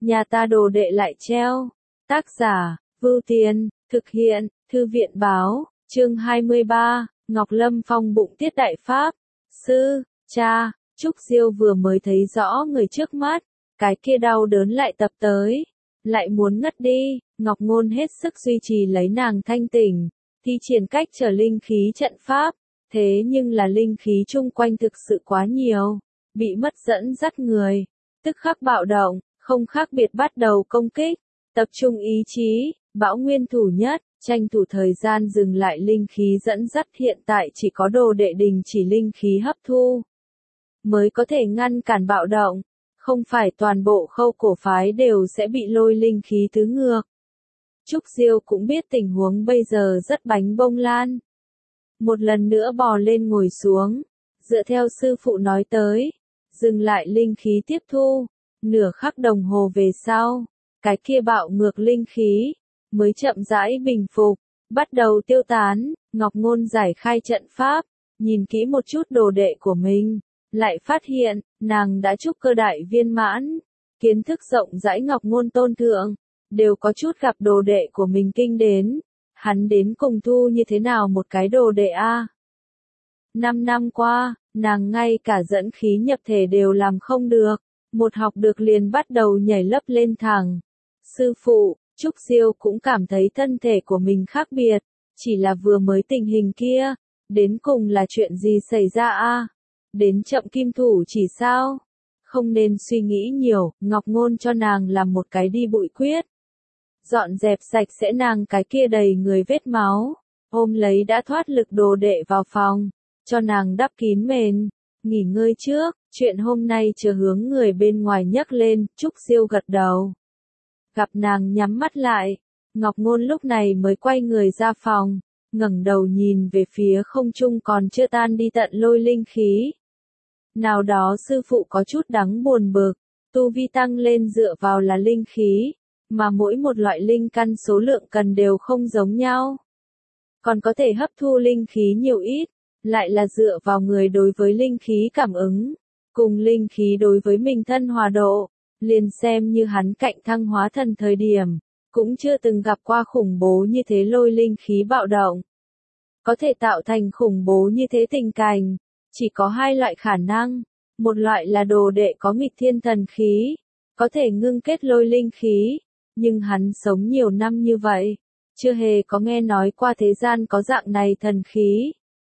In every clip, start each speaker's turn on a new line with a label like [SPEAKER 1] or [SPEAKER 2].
[SPEAKER 1] nhà ta đồ đệ lại treo. Tác giả, Vưu Tiền, thực hiện, Thư viện báo, chương 23, Ngọc Lâm Phong bụng tiết đại pháp. Sư, cha, Trúc Diêu vừa mới thấy rõ người trước mắt, cái kia đau đớn lại tập tới, lại muốn ngất đi. Ngọc Ngôn hết sức duy trì lấy nàng thanh tỉnh, thi triển cách trở linh khí trận pháp, thế nhưng là linh khí chung quanh thực sự quá nhiều, bị mất dẫn dắt người, tức khắc bạo động, không khác biệt bắt đầu công kích, tập trung ý chí, bão nguyên thủ nhất, tranh thủ thời gian dừng lại linh khí dẫn dắt. Hiện tại chỉ có đồ đệ đình chỉ linh khí hấp thu, mới có thể ngăn cản bạo động, không phải toàn bộ Khâu cổ phái đều sẽ bị lôi linh khí tứ ngược. Trúc Diêu cũng biết tình huống bây giờ rất bánh bông lan. Một lần nữa bò lên ngồi xuống, dựa theo sư phụ nói tới, dừng lại linh khí tiếp thu, nửa khắc đồng hồ về sau, cái kia bạo ngược linh khí mới chậm rãi bình phục, bắt đầu tiêu tán. Ngọc Ngôn giải khai trận pháp, nhìn kỹ một chút đồ đệ của mình, lại phát hiện, nàng đã trúc cơ đại viên mãn, kiến thức rộng rãi. Ngọc Ngôn tôn thượng, đều có chút gặp đồ đệ của mình kinh đến, hắn đến cùng thu như thế nào một cái đồ đệ a? 5 năm qua, nàng ngay cả dẫn khí nhập thể đều làm không được, một học được liền bắt đầu nhảy lấp lên thẳng. Sư phụ, Trúc Diêu cũng cảm thấy thân thể của mình khác biệt, chỉ là vừa mới tình hình kia, đến cùng là chuyện gì xảy ra a? Đến chậm kim thủ chỉ sao? Không nên suy nghĩ nhiều, Ngọc Ngôn cho nàng làm một cái đi bụi quyết. Dọn dẹp sạch sẽ nàng cái kia đầy người vết máu, ôm lấy đã thoát lực đồ đệ vào phòng, cho nàng đắp kín mền, nghỉ ngơi trước, chuyện hôm nay chờ hướng người bên ngoài nhắc lên. Trúc Diêu gật đầu. Gặp nàng nhắm mắt lại, Ngọc Ngôn lúc này mới quay người ra phòng, ngẩng đầu nhìn về phía không trung còn chưa tan đi tận lôi linh khí. Nào đó sư phụ có chút đáng buồn bực, tu vi tăng lên dựa vào là linh khí, mà mỗi một loại linh căn số lượng cần đều không giống nhau. Còn có thể hấp thu linh khí nhiều ít, lại là dựa vào người đối với linh khí cảm ứng, cùng linh khí đối với mình thân hòa độ. Liền xem như hắn cạnh thăng hóa thần thời điểm, cũng chưa từng gặp qua khủng bố như thế lôi linh khí bạo động. Có thể tạo thành khủng bố như thế tình cảnh, chỉ có hai loại khả năng, một loại là đồ đệ có nghịch thiên thần khí, có thể ngưng kết lôi linh khí, nhưng hắn sống nhiều năm như vậy, chưa hề có nghe nói qua thế gian có dạng này thần khí.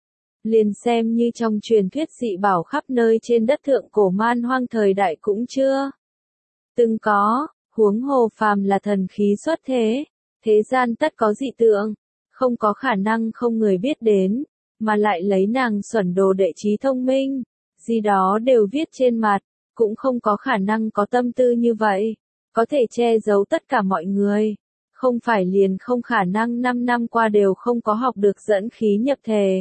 [SPEAKER 1] Liền xem như trong truyền thuyết dị bảo khắp nơi trên đất thượng cổ man hoang thời đại cũng chưa từng có, huống hồ phàm là thần khí xuất thế, thế gian tất có dị tượng, không có khả năng không người biết đến, mà lại lấy nàng xuẩn đồ đệ trí thông minh, gì đó đều viết trên mặt, cũng không có khả năng có tâm tư như vậy, có thể che giấu tất cả mọi người, không phải liền không khả năng 5 năm qua đều không có học được dẫn khí nhập thể.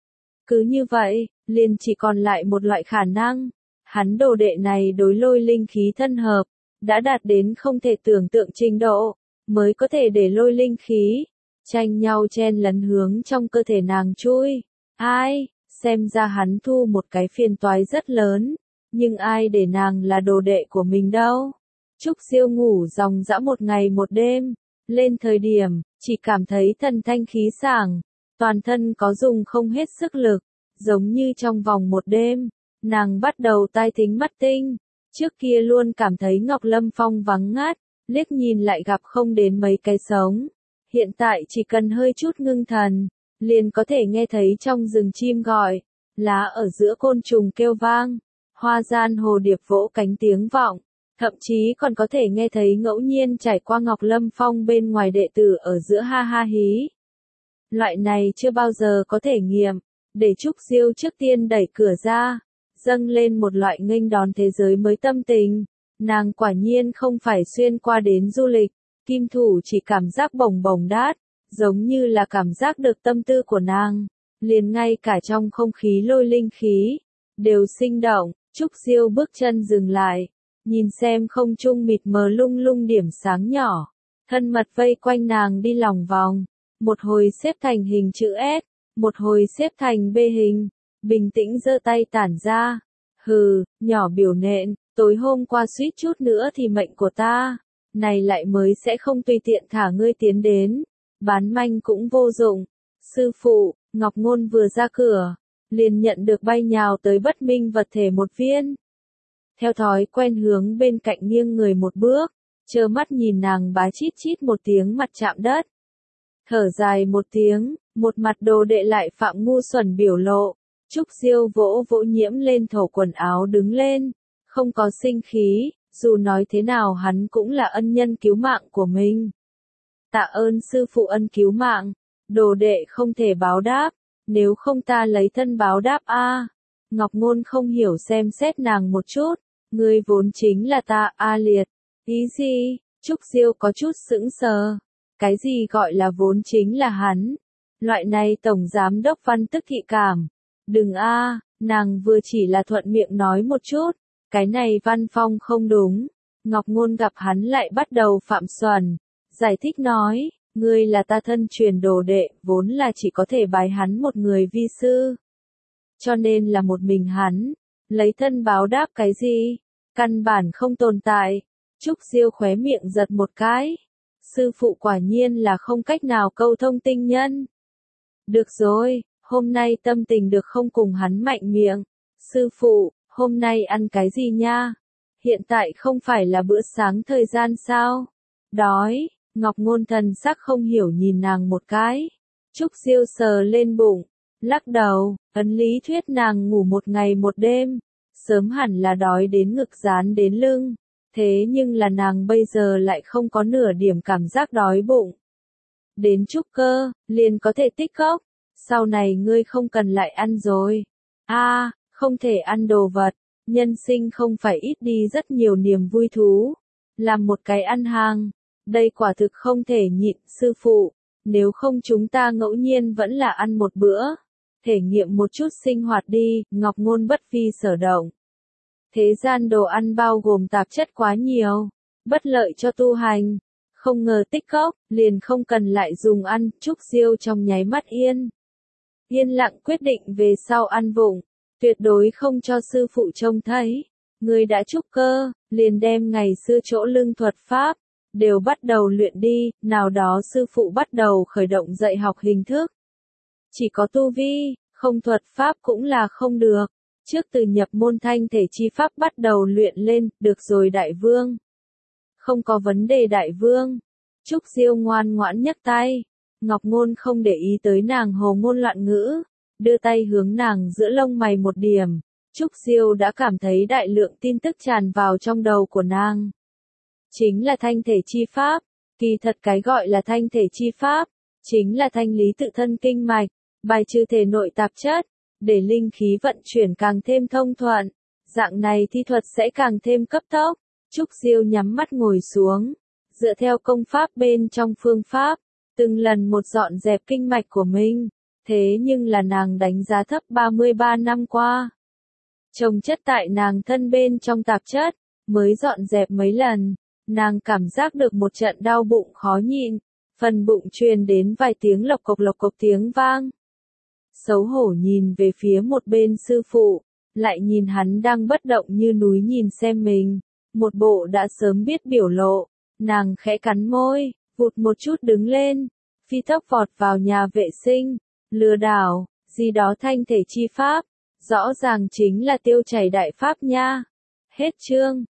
[SPEAKER 1] Cứ như vậy, liền chỉ còn lại một loại khả năng, hắn đồ đệ này đối lôi linh khí thân hợp, đã đạt đến không thể tưởng tượng trình độ, mới có thể để lôi linh khí tranh nhau chen lấn hướng trong cơ thể nàng chui. Ai, xem ra hắn thu một cái phiền toái rất lớn, nhưng ai để nàng là đồ đệ của mình đâu. Trúc Diêu ngủ dòng dã một ngày một đêm, lên thời điểm, chỉ cảm thấy thần thanh khí sảng, toàn thân có dùng không hết sức lực, giống như trong vòng một đêm, nàng bắt đầu tai thính mắt tinh. Trước kia luôn cảm thấy Ngọc Lâm Phong vắng ngắt, liếc nhìn lại gặp không đến mấy cái sống. Hiện tại chỉ cần hơi chút ngưng thần, liền có thể nghe thấy trong rừng chim gọi, lá ở giữa côn trùng kêu vang, hoa gian hồ điệp vỗ cánh tiếng vọng, thậm chí còn có thể nghe thấy ngẫu nhiên trải qua Ngọc Lâm Phong bên ngoài đệ tử ở giữa ha ha hí. Loại này chưa bao giờ có thể nghiệm, để Trúc Diêu trước tiên đẩy cửa ra, dâng lên một loại nghênh đón thế giới mới tâm tình. Nàng quả nhiên không phải xuyên qua đến du lịch, kim thủ chỉ cảm giác bồng bồng đát, giống như là cảm giác được tâm tư của nàng, liền ngay cả trong không khí lôi linh khí, đều sinh động. Trúc Diêu bước chân dừng lại, nhìn xem không trung mịt mờ lung lung điểm sáng nhỏ, thân mật vây quanh nàng đi lòng vòng, một hồi xếp thành hình chữ S, một hồi xếp thành B hình, bình tĩnh giơ tay tản ra. Hừ, nhỏ biểu nện, tối hôm qua suýt chút nữa thì mệnh của ta, này lại mới sẽ không tùy tiện thả ngươi tiến đến, bán manh cũng vô dụng. Sư phụ, Ngọc Ngôn vừa ra cửa, liền nhận được bay nhào tới bất minh vật thể một viên. Theo thói quen hướng bên cạnh nghiêng người một bước, trơ mắt nhìn nàng bá chít chít một tiếng mặt chạm đất. Thở dài một tiếng, một mặt đồ đệ lại phạm ngu xuẩn biểu lộ. Trúc Diêu vỗ vỗ Nhiễm lên thổ quần áo đứng lên, không có sinh khí, dù nói thế nào hắn cũng là ân nhân cứu mạng của mình. Tạ ơn sư phụ ân cứu mạng, đồ đệ không thể báo đáp, nếu không ta lấy thân báo đáp a. Ngọc Ngôn không hiểu xem xét nàng một chút, ngươi vốn chính là ta a liệt, ý gì? Trúc Diêu có chút sững sờ, cái gì gọi là vốn chính là hắn? Loại này tổng giám đốc văn tức thị cảm. Đừng a, nàng vừa chỉ là thuận miệng nói một chút, cái này văn phong không đúng. Ngọc Ngôn gặp hắn lại bắt đầu phạm xuẩn, giải thích nói, ngươi là ta thân truyền đồ đệ, vốn là chỉ có thể bái hắn một người vi sư. Cho nên là một mình hắn, lấy thân báo đáp cái gì, căn bản không tồn tại. Trúc Diêu khóe miệng giật một cái. Sư phụ quả nhiên là không cách nào câu thông tinh nhân. Được rồi, hôm nay tâm tình được không cùng hắn mạnh miệng. Sư phụ, hôm nay ăn cái gì nha? Hiện tại không phải là bữa sáng thời gian sao? Đói, Ngọc Ngôn thần sắc không hiểu nhìn nàng một cái. Trúc Diêu sờ lên bụng, lắc đầu, ấn lý thuyết nàng ngủ một ngày một đêm. Sớm hẳn là đói đến ngực dán đến lưng. Thế nhưng là nàng bây giờ lại không có nửa điểm cảm giác đói bụng. Đến trúc cơ, liền có thể tích cốc. Sau này ngươi không cần lại ăn rồi. Không thể ăn đồ vật. Nhân sinh không phải ít đi rất nhiều niềm vui thú. Làm một cái ăn hàng. Đây quả thực không thể nhịn, sư phụ. Nếu không chúng ta ngẫu nhiên vẫn là ăn một bữa. Thể nghiệm một chút sinh hoạt đi, Ngọc Ngôn bất vi sở động. Thế gian đồ ăn bao gồm tạp chất quá nhiều, bất lợi cho tu hành. Không ngờ tích cốc, liền không cần lại dùng ăn, Trúc Diêu trong nháy mắt yên lặng quyết định về sau ăn vụng, tuyệt đối không cho sư phụ trông thấy. Người đã trúc cơ, liền đem ngày xưa chỗ lưng thuật pháp, đều bắt đầu luyện đi, nào đó sư phụ bắt đầu khởi động dạy học hình thức. Chỉ có tu vi, không thuật pháp cũng là không được. Trước từ nhập môn thanh thể chi pháp bắt đầu luyện lên, được rồi đại vương. Không có vấn đề đại vương. Trúc Diêu ngoan ngoãn nhấc tay. Ngọc Ngôn không để ý tới nàng hồ ngôn loạn ngữ, đưa tay hướng nàng giữa lông mày một điểm. Trúc Diêu đã cảm thấy đại lượng tin tức tràn vào trong đầu của nàng. Chính là thanh thể chi pháp, kỳ thật cái gọi là thanh thể chi pháp, chính là thanh lý tự thân kinh mạch, bài trừ thể nội tạp chất, để linh khí vận chuyển càng thêm thông thuận. Dạng này thi thuật sẽ càng thêm cấp tốc. Trúc Diêu nhắm mắt ngồi xuống, dựa theo công pháp bên trong phương pháp, từng lần một dọn dẹp kinh mạch của mình. Thế nhưng là nàng đánh giá thấp 33 năm qua. Chồng chất tại nàng thân bên trong tạp chất, mới dọn dẹp mấy lần, nàng cảm giác được một trận đau bụng khó nhịn, phần bụng truyền đến vài tiếng lộc cộc tiếng vang. Xấu hổ nhìn về phía một bên sư phụ, lại nhìn hắn đang bất động như núi nhìn xem mình, một bộ đã sớm biết biểu lộ, nàng khẽ cắn môi, vụt một chút đứng lên, phi tốc vọt vào nhà vệ sinh, lừa đảo, gì đó thanh thể chi pháp, rõ ràng chính là tiêu chảy đại pháp nha. Hết chương.